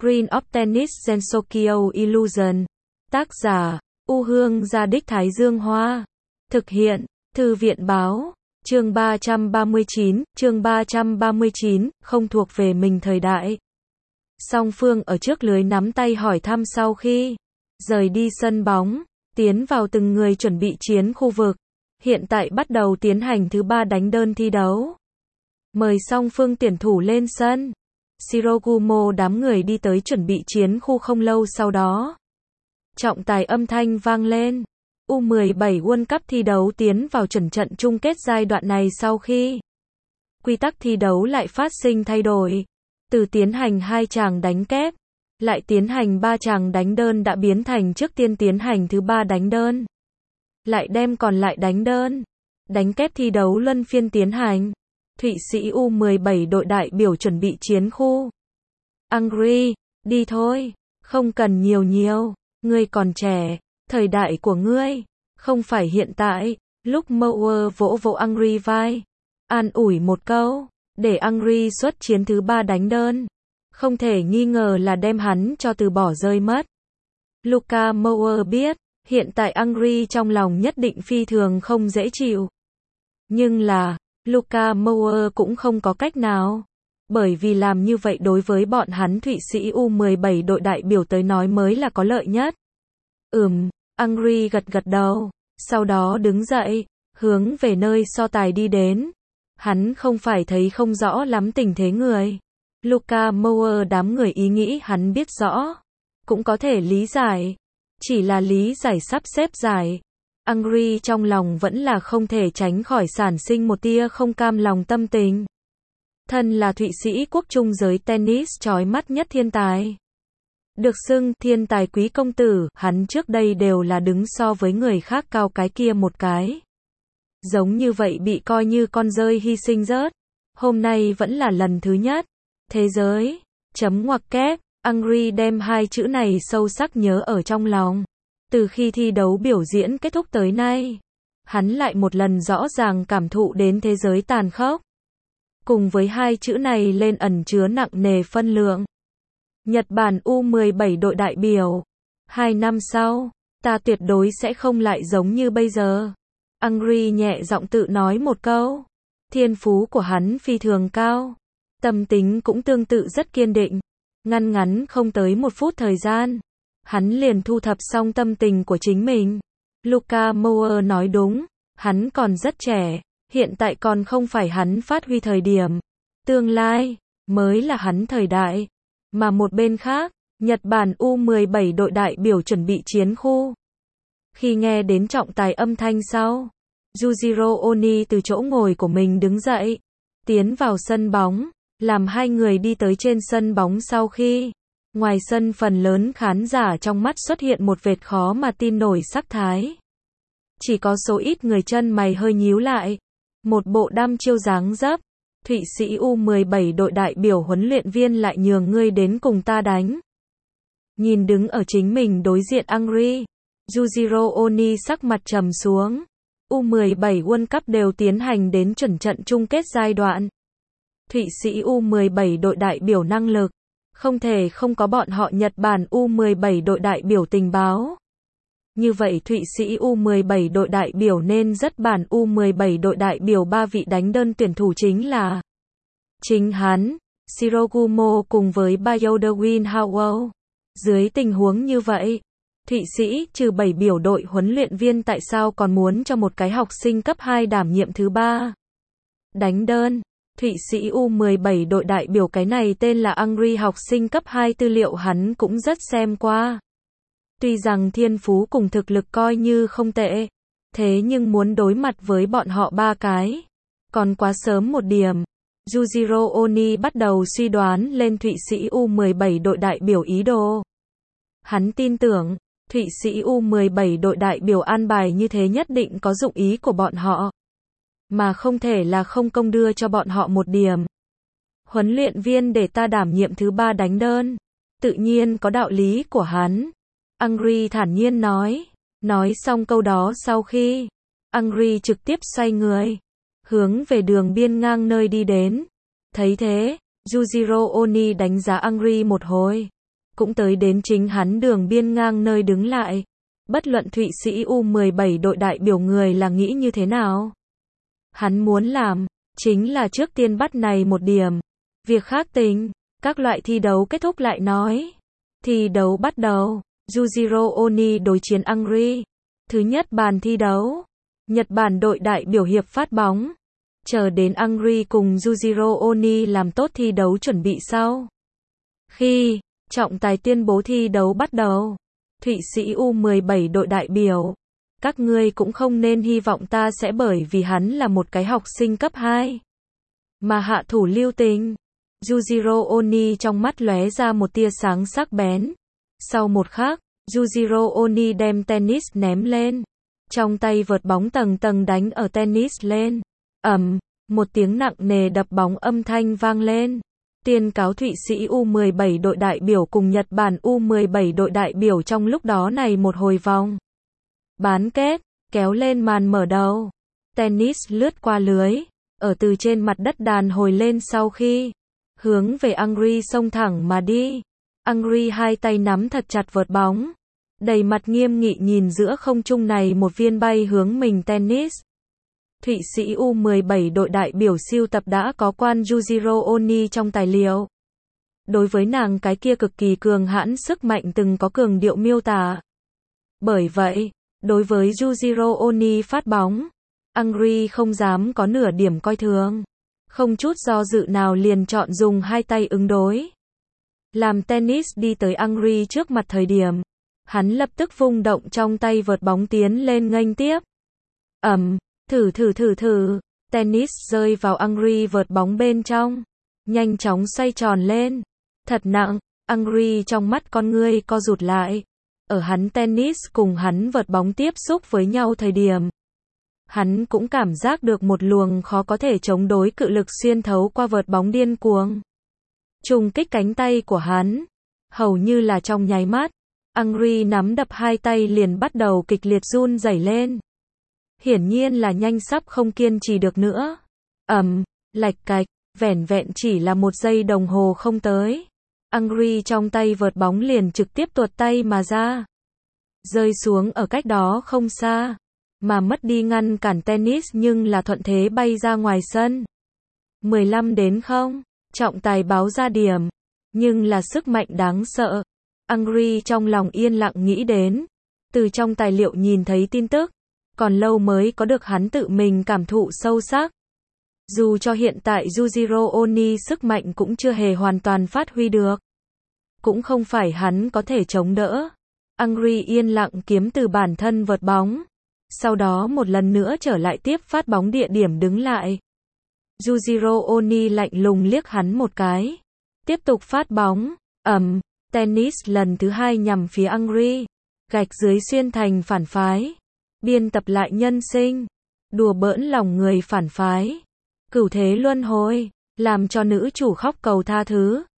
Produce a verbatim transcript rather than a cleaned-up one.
Green of Tennis Gensokyo Illusion. Tác giả, U Hương Gia Đích Thái Dương Hoa. Thực hiện, Thư viện Báo. Chương ba trăm ba mươi chín, chương ba trăm ba mươi chín, không thuộc về mình thời đại. Song phương ở trước lưới nắm tay hỏi thăm sau khi rời đi sân bóng, tiến vào từng người chuẩn bị chiến khu vực. Hiện tại bắt đầu tiến hành thứ ba đánh đơn thi đấu. Mời song phương tuyển thủ lên sân. Shirogumo đám người đi tới chuẩn bị chiến khu không lâu sau đó. Trọng tài âm thanh vang lên. U mười bảy World Cup thi đấu tiến vào chuẩn trận chung kết giai đoạn này sau khi quy tắc thi đấu lại phát sinh thay đổi. Từ tiến hành hai chàng đánh kép, lại tiến hành ba chàng đánh đơn đã biến thành trước tiên tiến hành thứ ba đánh đơn. Lại đem còn lại đánh đơn. Đánh kép thi đấu luân phiên tiến hành. Thụy Sĩ U mười bảy đội đại biểu chuẩn bị chiến khu. Angry, đi thôi, không cần nhiều nhiều, ngươi còn trẻ, thời đại của ngươi, không phải hiện tại. Lúc Mower vỗ vỗ Angry vai, an ủi một câu, để Angry xuất chiến thứ ba đánh đơn. Không thể nghi ngờ là đem hắn cho từ bỏ rơi mất. Luka Mower biết, hiện tại Angry trong lòng nhất định phi thường không dễ chịu. Nhưng là, Luka Mower cũng không có cách nào. Bởi vì làm như vậy đối với bọn hắn Thụy Sĩ U mười bảy đội đại biểu tới nói mới là có lợi nhất. Ừm, Angry gật gật đầu, sau đó đứng dậy, hướng về nơi so tài đi đến. Hắn không phải thấy không rõ lắm tình thế người. Luka Mower đám người ý nghĩ hắn biết rõ. Cũng có thể lý giải. Chỉ là lý giải sắp xếp giải. Angry trong lòng vẫn là không thể tránh khỏi sản sinh một tia không cam lòng tâm tình. Thân là Thụy Sĩ quốc trung giới tennis chói mắt nhất thiên tài. Được xưng thiên tài quý công tử, hắn trước đây đều là đứng so với người khác cao cái kia một cái. Giống như vậy bị coi như con rơi hy sinh rớt. Hôm nay vẫn là lần thứ nhất. Thế giới, chấm ngoặc kép, Angry đem hai chữ này sâu sắc nhớ ở trong lòng. Từ khi thi đấu biểu diễn kết thúc tới nay, hắn lại một lần rõ ràng cảm thụ đến thế giới tàn khốc. Cùng với hai chữ này lên ẩn chứa nặng nề phân lượng. Nhật Bản U mười bảy đội đại biểu. Hai năm sau, ta tuyệt đối sẽ không lại giống như bây giờ. Angry nhẹ giọng tự nói một câu. Thiên phú của hắn phi thường cao. Tâm tính cũng tương tự rất kiên định. Ngăn ngắn không tới một phút thời gian. Hắn liền thu thập xong tâm tình của chính mình. Luka Mower nói đúng. Hắn còn rất trẻ. Hiện tại còn không phải hắn phát huy thời điểm. Tương lai, mới là hắn thời đại. Mà một bên khác, Nhật Bản U mười bảy đội đại biểu chuẩn bị chiến khu. Khi nghe đến trọng tài âm thanh sau, Yujiro Oni từ chỗ ngồi của mình đứng dậy, tiến vào sân bóng, làm hai người đi tới trên sân bóng sau khi, ngoài sân phần lớn khán giả trong mắt xuất hiện một vệt khó mà tin nổi sắc thái. Chỉ có số ít người chân mày hơi nhíu lại, một bộ đăm chiêu dáng dấp. Thụy Sĩ U mười bảy đội đại biểu huấn luyện viên lại nhường ngươi đến cùng ta đánh. Nhìn đứng ở chính mình đối diện Angry, Yujiro Oni sắc mặt trầm xuống. U mười bảy World Cup đều tiến hành đến chuẩn trận chung kết giai đoạn. Thụy Sĩ U mười bảy đội đại biểu năng lực, không thể không có bọn họ Nhật Bản U mười bảy đội đại biểu tình báo. Như vậy Thụy Sĩ U mười bảy đội đại biểu nên rất bản U mười bảy đội đại biểu ba vị đánh đơn tuyển thủ chính là chính hắn, Shirogumo cùng với Bayodawin Howell. Dưới tình huống như vậy, Thụy Sĩ trừ bảy biểu đội huấn luyện viên tại sao còn muốn cho một cái học sinh cấp hai đảm nhiệm thứ ba đánh đơn. Thụy Sĩ U mười bảy đội đại biểu cái này tên là Angry học sinh cấp hai tư liệu hắn cũng rất xem qua. Tuy rằng thiên phú cùng thực lực coi như không tệ, thế nhưng muốn đối mặt với bọn họ ba cái, còn quá sớm một điểm. Yujiro Oni bắt đầu suy đoán lên Thụy Sĩ U mười bảy đội đại biểu ý đồ. Hắn tin tưởng, Thụy Sĩ U mười bảy đội đại biểu an bài như thế nhất định có dụng ý của bọn họ. Mà không thể là không công đưa cho bọn họ một điểm. Huấn luyện viên để ta đảm nhiệm thứ ba đánh đơn. Tự nhiên có đạo lý của hắn. Angry thản nhiên nói. Nói xong câu đó sau khi, Angry trực tiếp xoay người, hướng về đường biên ngang nơi đi đến. Thấy thế, Yujiro Oni đánh giá Angry một hồi. cũng tới đến chính hắn đường biên ngang nơi đứng lại. Bất luận Thụy Sĩ U mười bảy đội đại biểu người là nghĩ như thế nào. Hắn muốn làm, chính là trước tiên bắt này một điểm. Việc khác tính, các loại thi đấu kết thúc lại nói. Thi đấu bắt đầu, Yujiro Oni đối chiến Angry. Thứ nhất bàn thi đấu, Nhật Bản đội đại biểu hiệp phát bóng. Chờ đến Angry cùng Yujiro Oni làm tốt thi đấu chuẩn bị sau. Khi trọng tài tuyên bố thi đấu bắt đầu, Thụy Sĩ U mười bảy đội đại biểu, các ngươi cũng không nên hy vọng ta sẽ bởi vì hắn là một cái học sinh cấp hai mà hạ thủ lưu tình. Yujiro Oni trong mắt lóe ra một tia sáng sắc bén. Sau một khắc, Yujiro Oni đem tennis ném lên. Trong tay vợt bóng tầng tầng đánh ở tennis lên. Ầm, một tiếng nặng nề đập bóng âm thanh vang lên. Tuyên cáo Thụy Sĩ U mười bảy đội đại biểu cùng Nhật Bản U mười bảy đội đại biểu trong lúc đó này một hồi vòng bán kết, kéo lên màn mở đầu. Tennis lướt qua lưới, ở từ trên mặt đất đàn hồi lên sau khi hướng về Angry xông thẳng mà đi. Angry hai tay nắm thật chặt vợt bóng, đầy mặt nghiêm nghị nhìn giữa không trung này một viên bay hướng mình tennis. Thụy Sĩ U mười bảy đội đại biểu siêu tập đã có quan Yujiro Oni trong tài liệu. Đối với nàng cái kia cực kỳ cường hãn sức mạnh từng có cường điệu miêu tả. Bởi vậy, đối với Yujiro Oni phát bóng, Angry không dám có nửa điểm coi thường. Không chút do dự nào liền chọn dùng hai tay ứng đối. Làm tennis đi tới Angry trước mặt thời điểm, hắn lập tức vung động trong tay vợt bóng tiến lên nghênh tiếp. Ầm, thử thử thử thử, tennis rơi vào Angry vợt bóng bên trong, nhanh chóng xoay tròn lên. Thật nặng, Angry trong mắt con ngươi co rụt lại. Ở hắn tennis cùng hắn vợt bóng tiếp xúc với nhau thời điểm, hắn cũng cảm giác được một luồng khó có thể chống đối cự lực xuyên thấu qua vợt bóng điên cuồng. Trùng kích cánh tay của hắn, hầu như là trong nháy mắt, Angry nắm đập hai tay liền bắt đầu kịch liệt run rẩy lên. Hiển nhiên là nhanh sắp không kiên trì được nữa. Ầm, lạch cạch, vẻn vẹn chỉ là một giây đồng hồ không tới. Angry trong tay vợt bóng liền trực tiếp tuột tay mà ra. Rơi xuống ở cách đó không xa. Mà mất đi ngăn cản tennis nhưng là thuận thế bay ra ngoài sân. mười lăm đến không, trọng tài báo ra điểm. Nhưng là sức mạnh đáng sợ. Angry trong lòng yên lặng nghĩ đến. Từ trong tài liệu nhìn thấy tin tức. Còn lâu mới có được hắn tự mình cảm thụ sâu sắc. Dù cho hiện tại Yujiro Oni sức mạnh cũng chưa hề hoàn toàn phát huy được. Cũng không phải hắn có thể chống đỡ. Angry yên lặng kiếm từ bản thân vợt bóng. Sau đó một lần nữa trở lại tiếp phát bóng địa điểm đứng lại. Yujiro Oni lạnh lùng liếc hắn một cái. Tiếp tục phát bóng. Ầm, tennis lần thứ hai nhằm phía Angry. Gạch dưới xuyên thành phản phái. Biên tập lại nhân sinh. Đùa bỡn lòng người phản phái. Cửu thế luân hồi. Làm cho nữ chủ khóc cầu tha thứ.